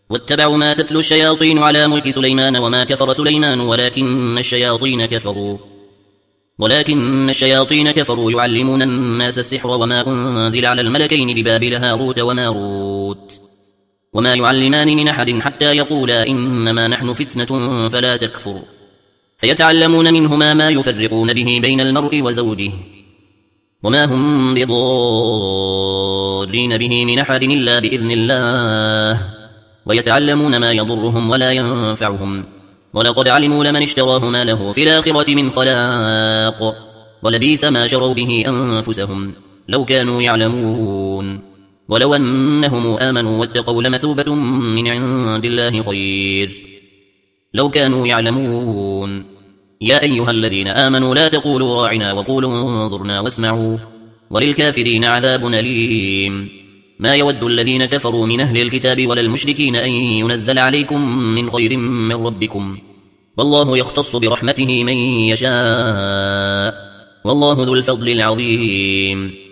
واتبعوا ما تتلو الشياطين على ملك سليمان وما كفر سليمان ولكن الشياطين كفروا يعلمون الناس السحر وما أنزل على الملكين ببابل هاروت وماروت وما يعلمان من أحد حتى يقولا إنما نحن فتنة فلا تكفر فيتعلمون منهما ما يفرقون به بين المرء وزوجه وما هم بضارين به من أحد إلا بإذن الله ويتعلمون ما يضرهم ولا ينفعهم ولقد علموا لمن اشتراه ما له في الآخرة من خلاق ولبئس ما شروا به أنفسهم لو كانوا يعلمون ولو أنهم آمنوا واتقوا لمثوبة من عند الله خير لو كانوا يعلمون يا أيها الذين آمنوا لا تقولوا راعنا وقولوا انظرنا واسمعوا وللكافرين عذاب أليم ما يود الذين كفروا من أهل الكتاب ولا المشركين أن ينزل عليكم من خير من ربكم والله يختص برحمته من يشاء والله ذو الفضل العظيم